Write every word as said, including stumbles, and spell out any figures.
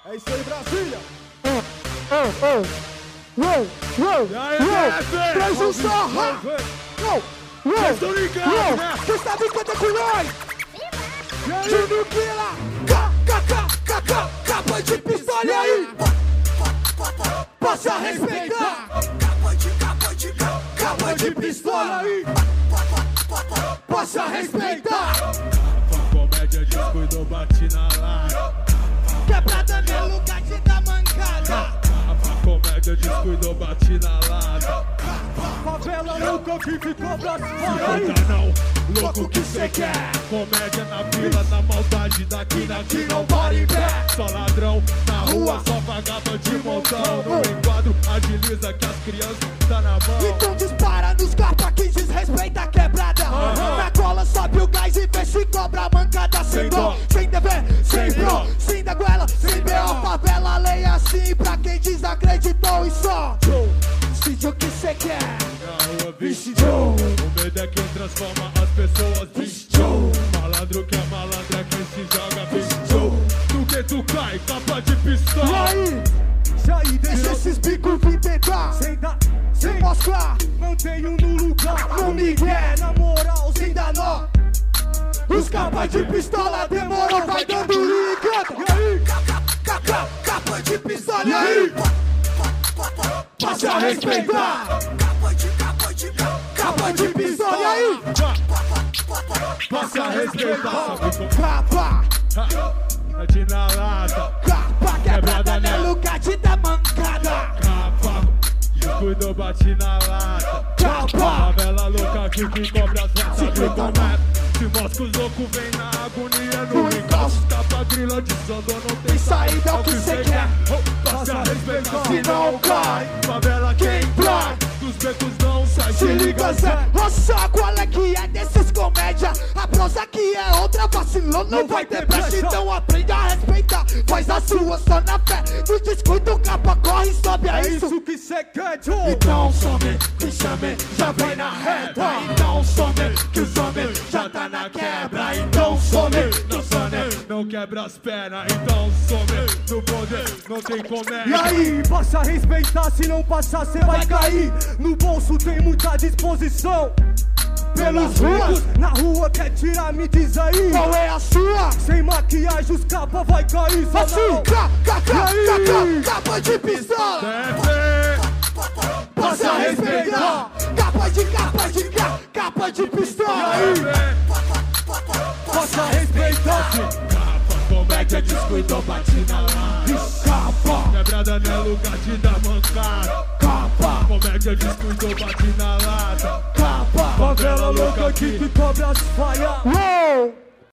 É isso aí, Brasília! Ô, ô, uou, uou, uou, traz um sarra! Uou, uou, Vocês estão ligados, né? Você está brincando com nós! Júnior Killa! K, K, K, K, K, capa de pistola, e aí? Possa respeitar! Capa de, capa de, capa de pistola, aí! Possa respeitar! Comédia descuidou, bate na lata. Quebrada no lugar de dar mancada. Comédia descuidou, bate na lata. Favela louca que ficou pra Conta não, louco que cê quer. Comédia na vila, na maldade daqui, daqui não para em pé. Só ladrão na rua, só vagaba de montão. No enquadro, agiliza que as crianças tá na mão. Então dispara nos capa que desrespeita a quebrada. Uhum. Na cola sobe o gás e vê se cobra a mancada. Sem dó, sem dever, sem bro, sem da goela, sem B O. Favela lei assim pra quem desacreditou e só decide o que cê quer. Na rua, Vixe, vixe, Joe. o medo é quem transforma as pessoas, vixe, Joe. Malandro que é malandro é quem se joga, vixe, Joe. Do que tu cai, capa de E pistola. aí? Já aí, deixa esses bicos vir tentar. Sem dar, sem mostrar, mantenho no lugar. No migué, na moral, sem dar nó. Os capas de pistola demorou, vai dando e canta. E aí? Capa, capa de pistola, e aí? Passa a respeitar. Capa de, capa de, capa de pistola, e aí? Passa a respeitar. Capa, É de na lata. capa, quebrada no lugar de dar mancada. Capa, descuidou, bate na lata. Capa, Favela louca que que cobra as ratas Se do grita comércio. Se mosca os loucos vem na agonia no encalço. Capa grila desandou, não tem e saída é o que cê quer. Oh, passa a respeitar. Se não cai, Favela quem quem vai, vai? dos becos não sai. Se liga, Zé, nossa, qual é que é desses comédia? A prosa que é outra, vacilou, não vai ter brecha. Então aprende a respeitar, faz a sua só na fé. No descuido, capa, corre e sobe, é isso que cê quer, Joe. Então some, que chame, já vem na reta. Então some, que os homens já tá na quebra. Então some, Não some, não quebra as pernas. Então some, no poder não tem comédia. E aí, passa a respeitar, se não passar cê vai cair. No bolso tem muita disposição. Pelos ruas, na rua quer tirar, me diz aí. qual é a sua? Sem maquiagem os capa vai cair, só Assim, não. ca, ca, ca, E aí? ca, ca, capa de pistola. Deve, Passa a respeitar. Capa de, capa de, ca, capa de pistola. Passa a respeitar. Capa, comédia descuidou, bate na lata. Capa, Quebrada não é lugar de dar mancada. capa, Comédia descuidou, bate na lata. capa. Favela louca aqui que cobra as falhas. Uou!